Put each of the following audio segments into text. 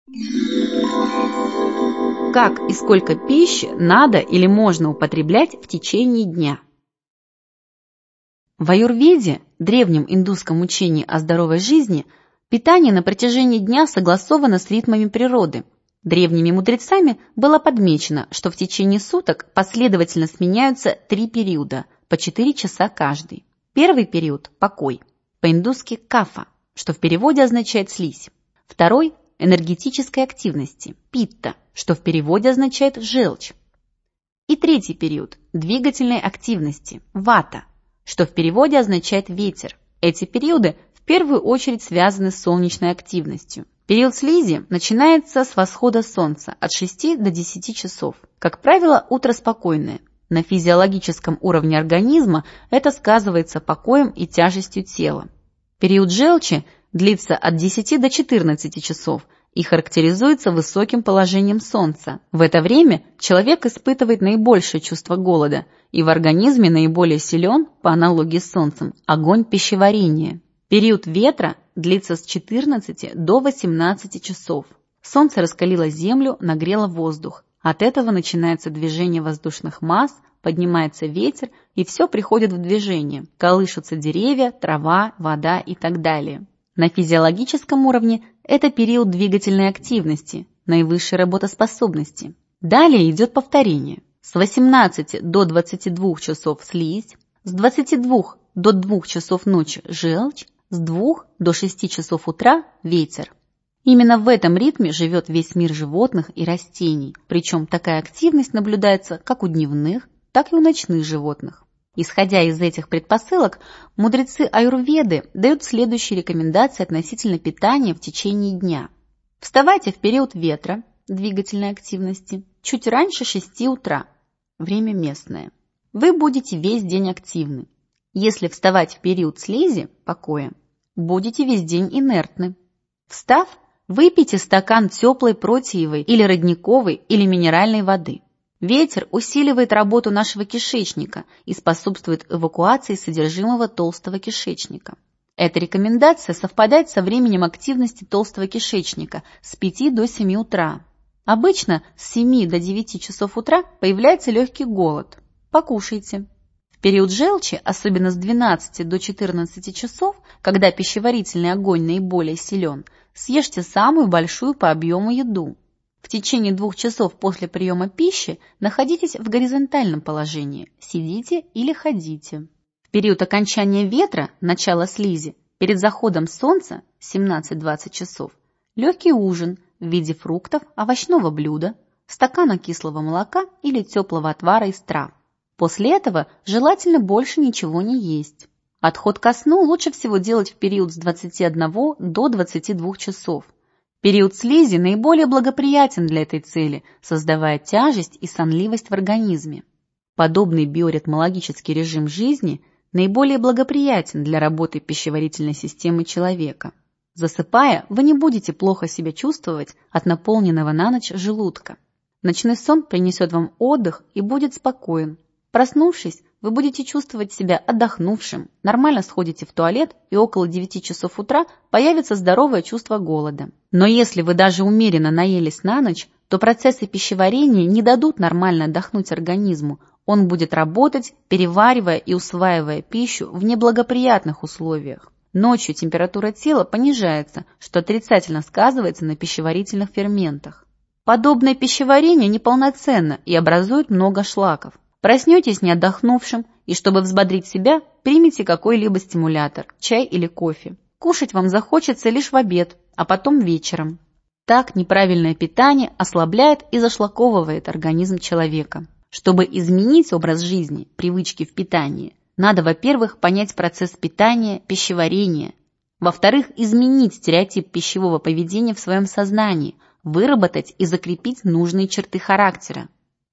Как и сколько пищи надо или можно употреблять в течение дня? В аюрведе, древнем индусском учении о здоровой жизни, питание на протяжении дня согласовано с ритмами природы. Древними мудрецами было подмечено, что в течение суток последовательно сменяются 3 периода, по 4 часа каждый. Первый период – покой, по-индусски кафа, что в переводе означает слизь. Второй – энергетической активности, питта, что в переводе означает желчь. И третий период – двигательной активности, вата, что в переводе означает ветер. Эти периоды в первую очередь связаны с солнечной активностью. Период слизи начинается с восхода солнца от 6 до 10 часов. Как правило, утро спокойное. На физиологическом уровне организма это сказывается покоем и тяжестью тела. Период желчи длится от 10 до 14 часов и характеризуется высоким положением солнца. В это время человек испытывает наибольшее чувство голода, и в организме наиболее силен, по аналогии с солнцем, огонь пищеварения. Период ветра длится с 14 до 18 часов. Солнце раскалило землю, нагрело воздух. От этого начинается движение воздушных масс, поднимается ветер, и все приходит в движение. Колышутся деревья, трава, вода и так далее. На физиологическом уровне это период двигательной активности, наивысшей работоспособности. Далее идет повторение. С 18 до 22 часов слизь, с 22 до 2 часов ночи желчь, с 2 до 6 часов утра ветер. Именно в этом ритме живет весь мир животных и растений, причем такая активность наблюдается как у дневных, так и у ночных животных. Исходя из этих предпосылок, мудрецы аюрведы дают следующие рекомендации относительно питания в течение дня. Вставайте в период ветра, двигательной активности, чуть раньше 6 утра, время местное. Вы будете весь день активны. Если вставать в период слизи, покоя, будете весь день инертны. Встав, выпейте стакан теплой протеевой или родниковой или минеральной воды. Ветер усиливает работу нашего кишечника и способствует эвакуации содержимого толстого кишечника. Эта рекомендация совпадает со временем активности толстого кишечника с 5 до 7 утра. Обычно с 7 до 9 часов утра появляется легкий голод. Покушайте. В период желчи, особенно с 12 до 14 часов, когда пищеварительный огонь наиболее силен, съешьте самую большую по объему еду. В течение 2 часов после приема пищи находитесь в горизонтальном положении, сидите или ходите. В период окончания ветра, начала слизи, перед заходом солнца, 17-20 часов, легкий ужин в виде фруктов, овощного блюда, стакана кислого молока или теплого отвара из трав. После этого желательно больше ничего не есть. Отход ко сну лучше всего делать в период с 21 до 22 часов. Период слизи наиболее благоприятен для этой цели, создавая тяжесть и сонливость в организме. Подобный биоритмологический режим жизни наиболее благоприятен для работы пищеварительной системы человека. Засыпая, вы не будете плохо себя чувствовать от наполненного на ночь желудка. Ночной сон принесет вам отдых и будет спокоен. Проснувшись, вы будете чувствовать себя отдохнувшим, нормально сходите в туалет, и около 9 часов утра появится здоровое чувство голода. Но если вы даже умеренно наелись на ночь, то процессы пищеварения не дадут нормально отдохнуть организму. Он будет работать, переваривая и усваивая пищу в неблагоприятных условиях. Ночью температура тела понижается, что отрицательно сказывается на пищеварительных ферментах. Подобное пищеварение неполноценно и образует много шлаков. Проснетесь не отдохнувшим, и чтобы взбодрить себя, примите какой-либо стимулятор, чай или кофе. Кушать вам захочется лишь в обед, а потом вечером. Так неправильное питание ослабляет и зашлаковывает организм человека. Чтобы изменить образ жизни, привычки в питании, надо, во-первых, понять процесс питания, пищеварения. Во-вторых, изменить стереотип пищевого поведения в своем сознании, выработать и закрепить нужные черты характера.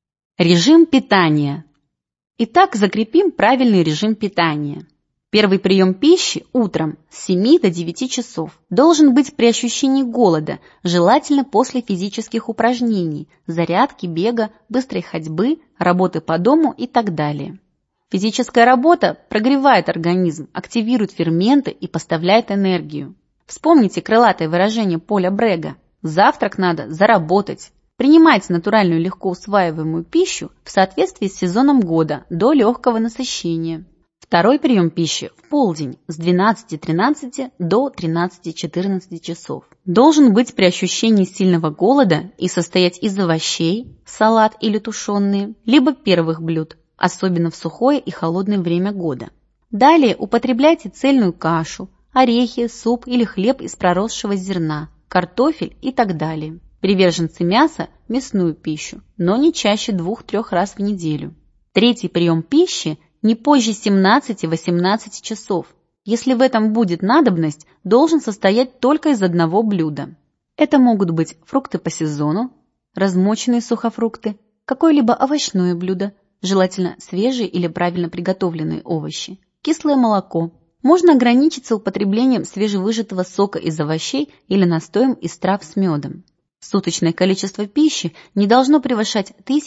Режим питания. Итак, закрепим правильный режим питания. Первый прием пищи утром с 7 до 9 часов должен быть при ощущении голода, желательно после физических упражнений, зарядки, бега, быстрой ходьбы, работы по дому и так далее. Физическая работа прогревает организм, активирует ферменты и поставляет энергию. Вспомните крылатое выражение Поля Брега: Завтрак надо заработать. Принимайте натуральную легко усваиваемую пищу в соответствии с сезоном года до легкого насыщения. Второй прием пищи в полдень с 12:13 до 13:14 часов. Должен быть при ощущении сильного голода и состоять из овощей, салат или тушеные, либо первых блюд, особенно в сухое и холодное время года. Далее употребляйте цельную кашу, орехи, суп или хлеб из проросшего зерна, картофель и так далее. Приверженцы мяса – мясную пищу, но не чаще 2-3 раз в неделю. Третий прием пищи – не позже 17-18 часов. Если в этом будет надобность, должен состоять только из одного блюда. Это могут быть фрукты по сезону, размоченные сухофрукты, какое-либо овощное блюдо, желательно свежие или правильно приготовленные овощи, кислое молоко. Можно ограничиться употреблением свежевыжатого сока из овощей или настоем из трав с медом. Суточное количество пищи не должно превышать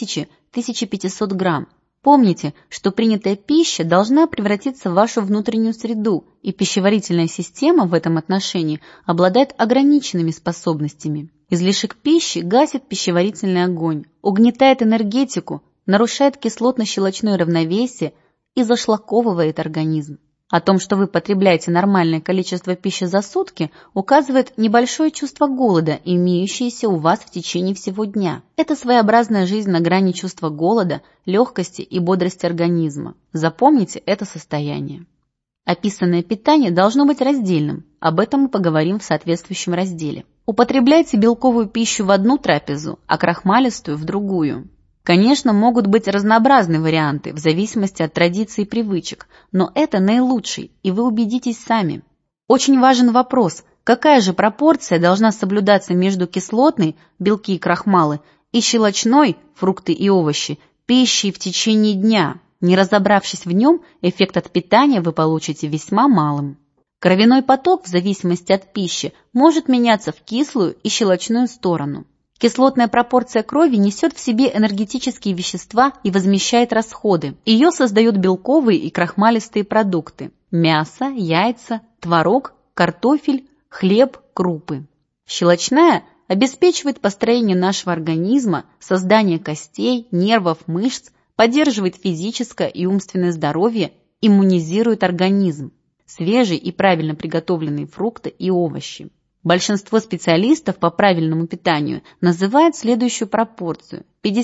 1000-1500 грамм. Помните, что принятая пища должна превратиться в вашу внутреннюю среду, и пищеварительная система в этом отношении обладает ограниченными способностями. Излишек пищи гасит пищеварительный огонь, угнетает энергетику, нарушает кислотно-щелочное равновесие и зашлаковывает организм. О том, что вы потребляете нормальное количество пищи за сутки, указывает небольшое чувство голода, имеющееся у вас в течение всего дня. Это своеобразная жизнь на грани чувства голода, легкости и бодрости организма. Запомните это состояние. Описанное питание должно быть раздельным, об этом мы поговорим в соответствующем разделе. Употребляйте белковую пищу в одну трапезу, а крахмалистую в другую. Конечно, могут быть разнообразные варианты в зависимости от традиций и привычек, но это наилучший, и вы убедитесь сами. Очень важен вопрос, какая же пропорция должна соблюдаться между кислотной, белки и крахмалы, и щелочной, фрукты и овощи, пищей в течение дня. Не разобравшись в нем, эффект от питания вы получите весьма малым. Кровяной поток в зависимости от пищи может меняться в кислую и щелочную сторону. Кислотная пропорция крови несет в себе энергетические вещества и возмещает расходы. Ее создают белковые и крахмалистые продукты – мясо, яйца, творог, картофель, хлеб, крупы. Щелочная обеспечивает построение нашего организма, создание костей, нервов, мышц, поддерживает физическое и умственное здоровье, иммунизирует организм. Свежие и правильно приготовленные фрукты и овощи. Большинство специалистов по правильному питанию называют следующую пропорцию: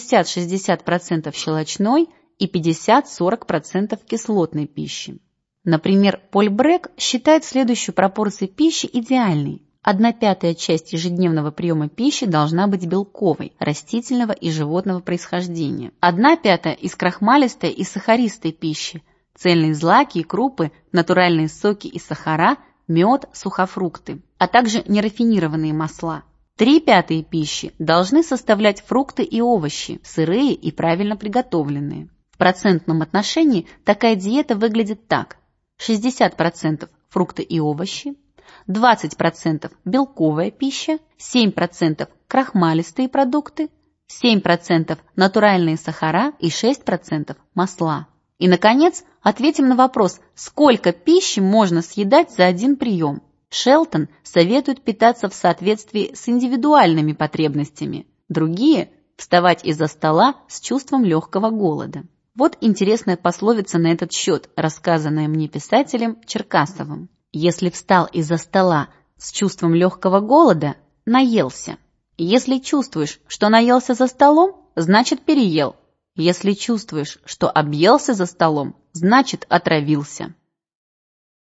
50-60% щелочной и 50-40% кислотной пищи. Например, Поль Брек считает следующую пропорцию пищи идеальной. 1/5 часть ежедневного приема пищи должна быть белковой, растительного и животного происхождения. 1/5 из крахмалистой и сахаристой пищи, цельные злаки и крупы, натуральные соки и сахара, мед, сухофрукты, а также нерафинированные масла. 3/5 пищи должны составлять фрукты и овощи, сырые и правильно приготовленные. В процентном отношении такая диета выглядит так: 60% фрукты и овощи, 20% белковая пища, 7% крахмалистые продукты, 7% натуральные сахара и 6% масла. И, наконец, ответим на вопрос, сколько пищи можно съедать за один прием. Шелтон советует питаться в соответствии с индивидуальными потребностями. Другие – вставать из-за стола с чувством легкого голода. Вот интересная пословица на этот счет, рассказанная мне писателем Черкасовым. Если встал из-за стола с чувством легкого голода, наелся. Если чувствуешь, что наелся за столом, значит переел. Если чувствуешь, что объелся за столом, значит отравился.